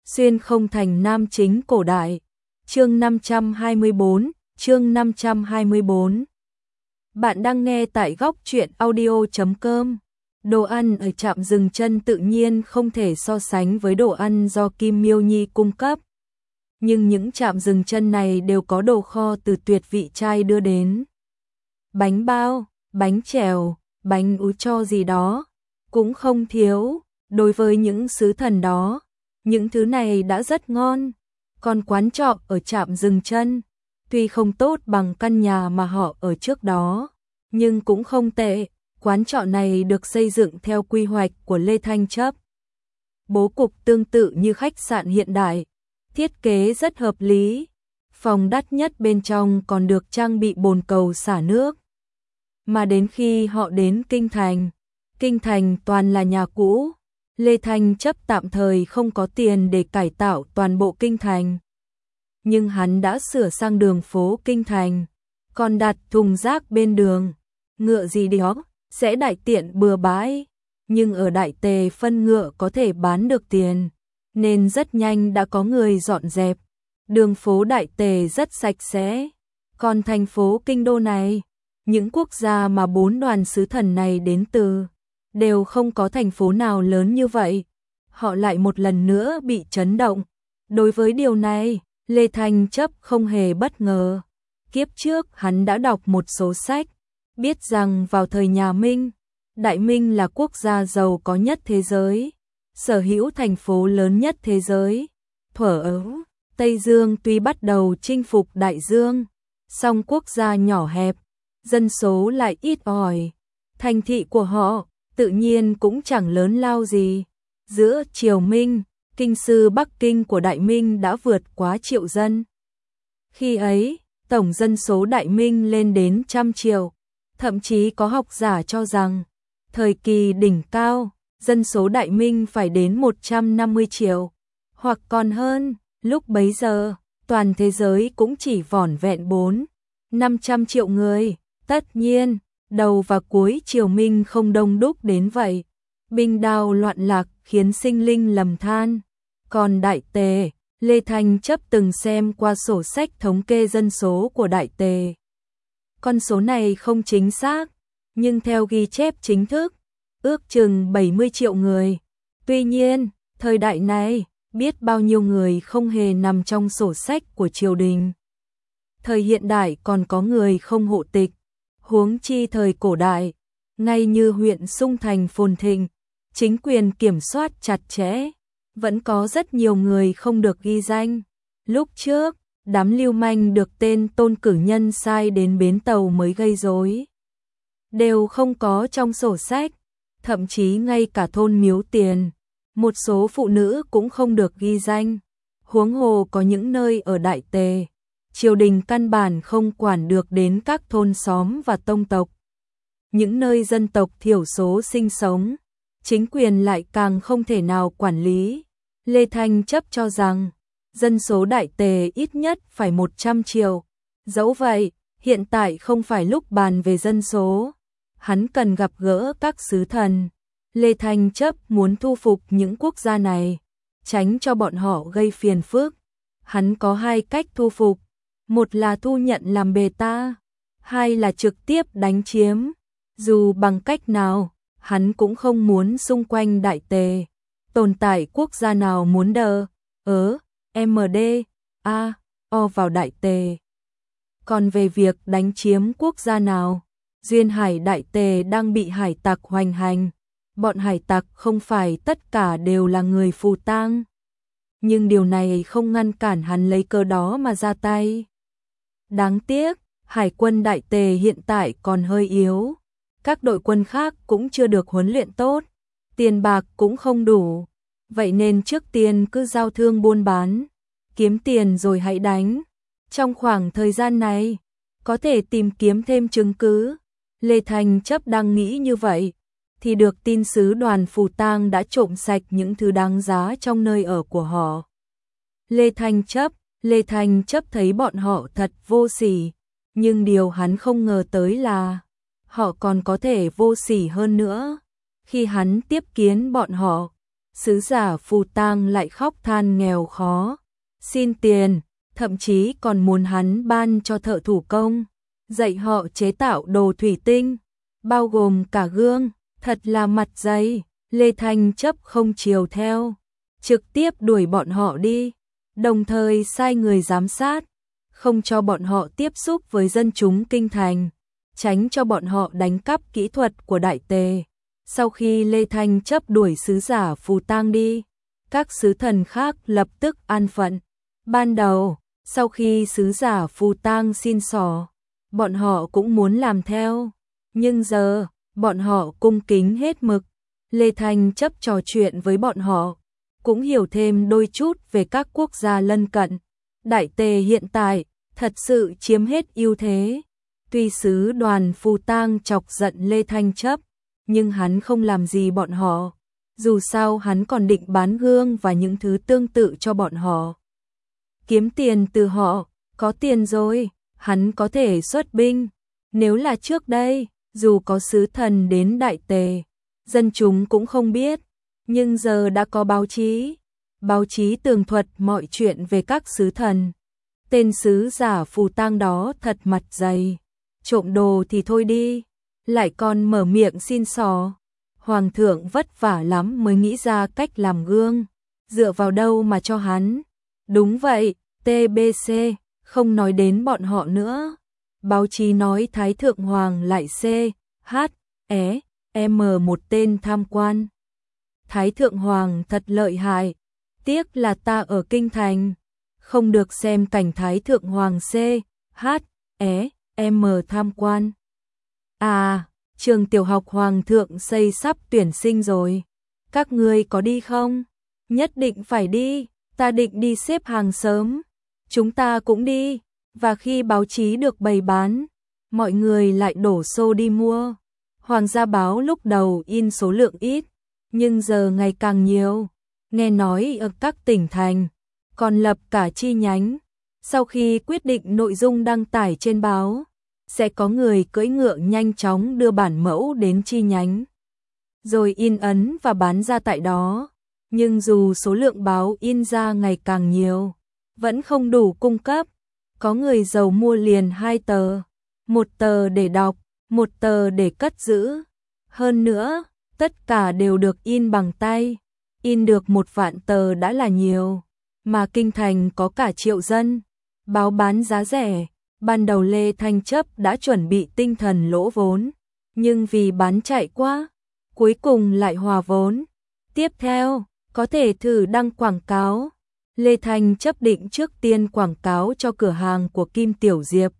Xuyên không thành nam chính cổ đại. Chương 524, chương 524. Bạn đang nghe tại góc truyện audio.com. Đồ ăn ở trạm dừng chân tự nhiên không thể so sánh với đồ ăn do Kim Miêu Nhi cung cấp. Nhưng những trạm dừng chân này đều có đồ kho từ tuyệt vị trai đưa đến. Bánh bao, bánh chèo, bánh ú cho gì đó, cũng không thiếu. Đối với những sứ thần đó, những thứ này đã rất ngon. Còn quán trọ ở trạm dừng chân, tuy không tốt bằng căn nhà mà họ ở trước đó, nhưng cũng không tệ. Quán trọ này được xây dựng theo quy hoạch của Lê Thanh Chấp. Bố cục tương tự như khách sạn hiện đại, thiết kế rất hợp lý. Phòng đắt nhất bên trong còn được trang bị bồn cầu xả nước. Mà đến khi họ đến Kinh Thành toàn là nhà cũ. Lê Thanh Chấp tạm thời không có tiền để cải tạo toàn bộ Kinh Thành. Nhưng hắn đã sửa sang đường phố Kinh Thành, còn đặt thùng rác bên đường. Ngựa gì đó sẽ đại tiện bừa bãi, nhưng ở Đại Tề phân ngựa có thể bán được tiền, nên rất nhanh đã có người dọn dẹp. Đường phố Đại Tề rất sạch sẽ. Còn thành phố Kinh Đô này, những quốc gia mà 4 đoàn sứ thần này đến từ, đều không có thành phố nào lớn như vậy. Họ lại một lần nữa bị chấn động. Đối với điều này, Lê Thanh Chấp không hề bất ngờ. Kiếp trước hắn đã đọc một số sách, biết rằng vào thời nhà Minh, Đại Minh là quốc gia giàu có nhất thế giới, sở hữu thành phố lớn nhất thế giới. Thuở ấy, Tây Dương tuy bắt đầu chinh phục Đại Dương, song quốc gia nhỏ hẹp, dân số lại ít ỏi. Thành thị của họ tự nhiên cũng chẳng lớn lao gì. Giữa triều Minh, kinh sư Bắc Kinh của Đại Minh đã vượt quá 1 triệu dân. Khi ấy, tổng dân số Đại Minh lên đến 100 triệu. Thậm chí có học giả cho rằng, thời kỳ đỉnh cao, dân số Đại Minh phải đến 150 triệu, hoặc còn hơn. Lúc bấy giờ, toàn thế giới cũng chỉ vỏn vẹn 400-500 triệu người. Tất nhiên, đầu và cuối triều Minh không đông đúc đến vậy. Binh đao loạn lạc khiến sinh linh lầm than. Còn Đại Tề, Lê Thanh Chấp từng xem qua sổ sách thống kê dân số của Đại Tề. Con số này không chính xác, nhưng theo ghi chép chính thức, ước chừng 70 triệu người. Tuy nhiên, thời đại này, biết bao nhiêu người không hề nằm trong sổ sách của triều đình. Thời hiện đại còn có người không hộ tịch, huống chi thời cổ đại, ngay như huyện Sung Thành phồn thịnh, chính quyền kiểm soát chặt chẽ, vẫn có rất nhiều người không được ghi danh. Lúc trước, đám lưu manh được tên Tôn Cử Nhân sai đến bến tàu mới gây rối, đều không có trong sổ sách. Thậm chí ngay cả thôn Miếu Tiền, một số phụ nữ cũng không được ghi danh. Huống hồ có những nơi ở Đại Tề, triều đình căn bản không quản được đến các thôn xóm và tông tộc. Những nơi dân tộc thiểu số sinh sống, chính quyền lại càng không thể nào quản lý. Lê Thanh Chấp cho rằng, dân số Đại Tề ít nhất phải 100 triệu. Dẫu vậy, hiện tại không phải lúc bàn về dân số. Hắn cần gặp gỡ các sứ thần. Lê Thanh Chấp muốn thu phục những quốc gia này, tránh cho bọn họ gây phiền phức. Hắn có 2 cách thu phục. Một là thu nhận làm bề ta, 2 là trực tiếp đánh chiếm. Dù bằng cách nào, hắn cũng không muốn xung quanh Đại Tề tồn tại quốc gia nào muốn MDA vào Đại Tề. Còn về việc đánh chiếm quốc gia nào, duyên hải Đại Tề đang bị hải tặc hoành hành. Bọn hải tặc không phải tất cả đều là người phù tang, nhưng điều này không ngăn cản hắn lấy cớ đó mà ra tay. Đáng tiếc, hải quân Đại Tề hiện tại còn hơi yếu. Các đội quân khác cũng chưa được huấn luyện tốt, tiền bạc cũng không đủ. Vậy nên trước tiên cứ giao thương buôn bán, kiếm tiền rồi hãy đánh. Trong khoảng thời gian này, có thể tìm kiếm thêm chứng cứ. Lê Thanh Chấp đang nghĩ như vậy, thì được tin sứ đoàn phù tang đã trộm sạch những thứ đáng giá trong nơi ở của họ. Lê Thanh Chấp thấy bọn họ thật vô sỉ, nhưng điều hắn không ngờ tới là họ còn có thể vô sỉ hơn nữa. Khi hắn tiếp kiến bọn họ, sứ giả Phù Tang lại khóc than nghèo khó, xin tiền, thậm chí còn muốn hắn ban cho thợ thủ công, dạy họ chế tạo đồ thủy tinh, bao gồm cả gương, thật là mặt dày. Lê Thanh Chấp không chiều theo, trực tiếp đuổi bọn họ đi, đồng thời sai người giám sát, không cho bọn họ tiếp xúc với dân chúng kinh thành, tránh cho bọn họ đánh cắp kỹ thuật của Đại Tề. Sau khi Lê Thanh Chấp đuổi sứ giả Phù Tang đi, các sứ thần khác lập tức an phận. Ban đầu, sau khi sứ giả Phù Tang xin xỏ, bọn họ cũng muốn làm theo, nhưng giờ, bọn họ cung kính hết mực. Lê Thanh Chấp trò chuyện với bọn họ, cũng hiểu thêm đôi chút về các quốc gia lân cận. Đại Tề hiện tại, thật sự chiếm hết ưu thế. Tuy sứ đoàn Phù Tang chọc giận Lê Thanh Chấp, nhưng hắn không làm gì bọn họ. Dù sao hắn còn định bán gương và những thứ tương tự cho bọn họ. Kiếm tiền từ họ, có tiền rồi, hắn có thể xuất binh. Nếu là trước đây, dù có sứ thần đến Đại Tề, dân chúng cũng không biết, nhưng giờ đã có báo chí tường thuật mọi chuyện về các sứ thần. Tên sứ giả Phù Tang đó thật mặt dày, trộm đồ thì thôi đi, lại còn mở miệng xin xỏ. Hoàng thượng vất vả lắm mới nghĩ ra cách làm gương, dựa vào đâu mà cho hắn. Đúng vậy, TBC, không nói đến bọn họ nữa. Báo chí nói Thái Thượng Hoàng lại một tên tham quan. Thái Thượng Hoàng thật lợi hại, tiếc là ta ở Kinh Thành, không được xem cảnh Thái Thượng Hoàng tham quan. À, trường tiểu học Hoàng thượng xây sắp tuyển sinh rồi, các ngươi có đi không? Nhất định phải đi, ta định đi xếp hàng sớm, chúng ta cũng đi, và khi báo chí được bày bán, mọi người lại đổ xô đi mua. Hoàng gia báo lúc đầu in số lượng ít, nhưng giờ ngày càng nhiều, nghe nói ở các tỉnh thành, còn lập cả chi nhánh. Sau khi quyết định nội dung đăng tải trên báo, sẽ có người cưỡi ngựa nhanh chóng đưa bản mẫu đến chi nhánh, rồi in ấn và bán ra tại đó. Nhưng dù số lượng báo in ra ngày càng nhiều, vẫn không đủ cung cấp. Có người giàu mua liền 2 tờ, một tờ để đọc, một tờ để cất giữ. Hơn nữa, tất cả đều được in bằng tay, in được 1 vạn tờ đã là nhiều, mà Kinh Thành có cả triệu dân, báo bán giá rẻ. Ban đầu Lê Thanh Chấp đã chuẩn bị tinh thần lỗ vốn, nhưng vì bán chạy quá, cuối cùng lại hòa vốn. Tiếp theo, có thể thử đăng quảng cáo. Lê Thanh Chấp định trước tiên quảng cáo cho cửa hàng của Kim Tiểu Diệp.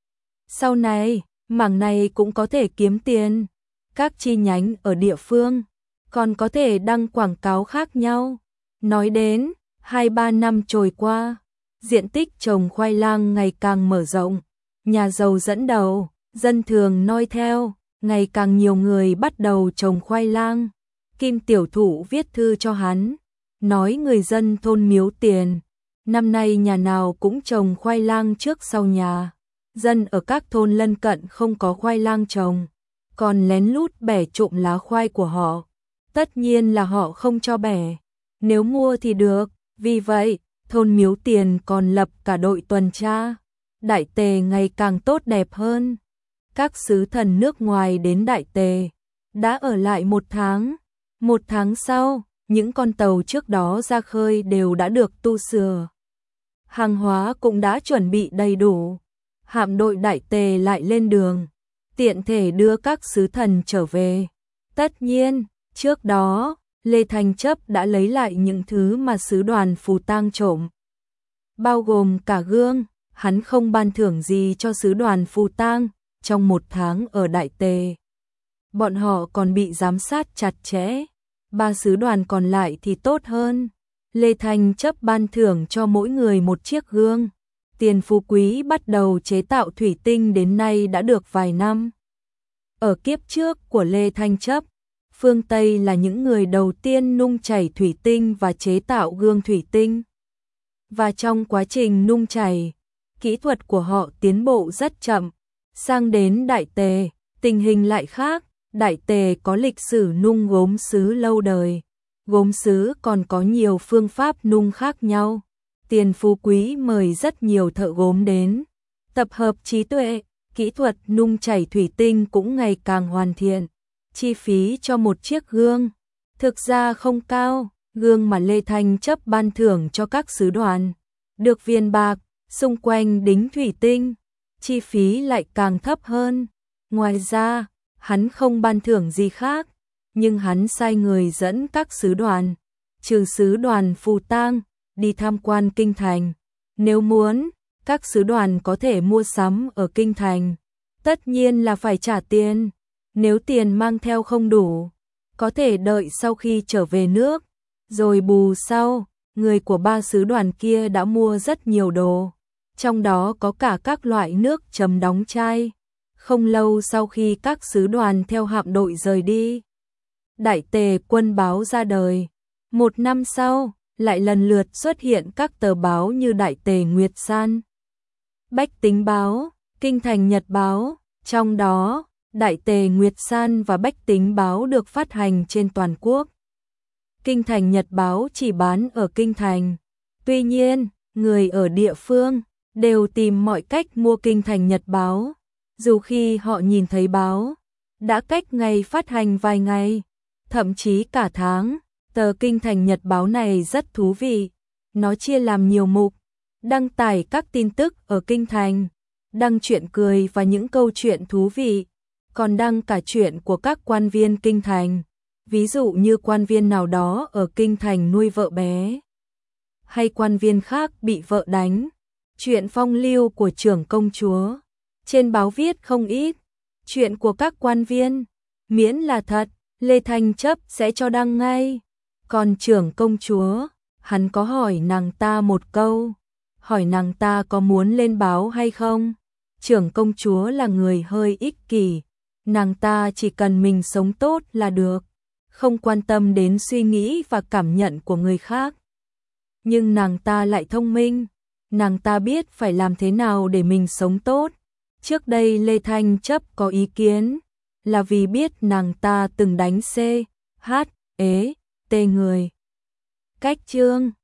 Sau này, mảng này cũng có thể kiếm tiền. Các chi nhánh ở địa phương còn có thể đăng quảng cáo khác nhau. Nói đến, 2-3 năm trôi qua, diện tích trồng khoai lang ngày càng mở rộng, nhà giàu dẫn đầu, dân thường noi theo, ngày càng nhiều người bắt đầu trồng khoai lang. Kim Tiểu Thụ viết thư cho hắn, nói người dân thôn Miếu Tiền, năm nay nhà nào cũng trồng khoai lang trước sau nhà. Dân ở các thôn lân cận không có khoai lang trồng, còn lén lút bẻ trộm lá khoai của họ. Tất nhiên là họ không cho bẻ, nếu mua thì được. Vì vậy, thôn Miếu Tiền còn lập cả đội tuần tra. Đại Tề ngày càng tốt đẹp hơn. Các sứ thần nước ngoài đến Đại Tề đã ở lại 1 tháng. 1 tháng sau, những con tàu trước đó ra khơi đều đã được tu sửa. Hàng hóa cũng đã chuẩn bị đầy đủ. Hạm đội Đại Tề lại lên đường, tiện thể đưa các sứ thần trở về. Tất nhiên, trước đó, Lê Thanh Chấp đã lấy lại những thứ mà sứ đoàn Phù Tang trộm, bao gồm cả gương. Hắn không ban thưởng gì cho sứ đoàn Phù Tang trong 1 tháng ở Đại Tề. Bọn họ còn bị giám sát chặt chẽ. 3 sứ đoàn còn lại thì tốt hơn. Lê Thanh Chấp ban thưởng cho mỗi người 1 chiếc gương. Tiền phú quý bắt đầu chế tạo thủy tinh đến nay đã được vài năm. Ở kiếp trước của Lê Thanh Chấp, phương Tây là những người đầu tiên nung chảy thủy tinh và chế tạo gương thủy tinh. Và trong quá trình nung chảy, kỹ thuật của họ tiến bộ rất chậm. Sang đến Đại Tề, tình hình lại khác. Đại Tề có lịch sử nung gốm sứ lâu đời, gốm sứ còn có nhiều phương pháp nung khác nhau. Tiền Phú Quý mời rất nhiều thợ gốm đến, tập hợp trí tuệ, kỹ thuật nung chảy thủy tinh cũng ngày càng hoàn thiện. Chi phí cho một chiếc gương thực ra không cao, gương mà Lê Thanh Chấp ban thưởng cho các sứ đoàn được viền bạc, xung quanh đính thủy tinh, chi phí lại càng thấp hơn. Ngoài ra, hắn không ban thưởng gì khác, nhưng hắn sai người dẫn các sứ đoàn, trừ sứ đoàn Phù Tang, đi tham quan kinh thành. Nếu muốn, các sứ đoàn có thể mua sắm ở kinh thành, tất nhiên là phải trả tiền. Nếu tiền mang theo không đủ, có thể đợi sau khi trở về nước, rồi bù sau. Người của 3 sứ đoàn kia đã mua rất nhiều đồ, trong đó có cả các loại nước chấm đóng chai. Không lâu sau khi các sứ đoàn theo hạm đội rời đi, Đại Tề Quân báo ra đời. 1 năm sau, lại lần lượt xuất hiện các tờ báo như Đại Tề Nguyệt San, Bách Tính Báo, Kinh Thành Nhật Báo. Trong đó, Đại Tề Nguyệt San và Bách Tính Báo được phát hành trên toàn quốc. Kinh Thành Nhật Báo chỉ bán ở Kinh Thành. Tuy nhiên, người ở địa phương đều tìm mọi cách mua Kinh Thành Nhật Báo, dù khi họ nhìn thấy báo đã cách ngày phát hành vài ngày, thậm chí cả tháng. Tờ Kinh Thành Nhật Báo này rất thú vị, nó chia làm nhiều mục, đăng tải các tin tức ở Kinh Thành, đăng chuyện cười và những câu chuyện thú vị, còn đăng cả chuyện của các quan viên Kinh Thành. Ví dụ như quan viên nào đó ở Kinh Thành nuôi vợ bé, hay quan viên khác bị vợ đánh, chuyện phong lưu của trưởng công chúa. Trên báo viết không ít chuyện của các quan viên, miễn là thật, Lê Thanh Chấp sẽ cho đăng ngay. Còn trưởng công chúa, hắn có hỏi nàng ta một câu, hỏi nàng ta có muốn lên báo hay không. Trưởng công chúa là người hơi ích kỷ, nàng ta chỉ cần mình sống tốt là được, không quan tâm đến suy nghĩ và cảm nhận của người khác. Nhưng nàng ta lại thông minh, nàng ta biết phải làm thế nào để mình sống tốt. Trước đây Lê Thanh Chấp có ý kiến, là vì biết nàng ta từng đánh C, H, T người. Cách chương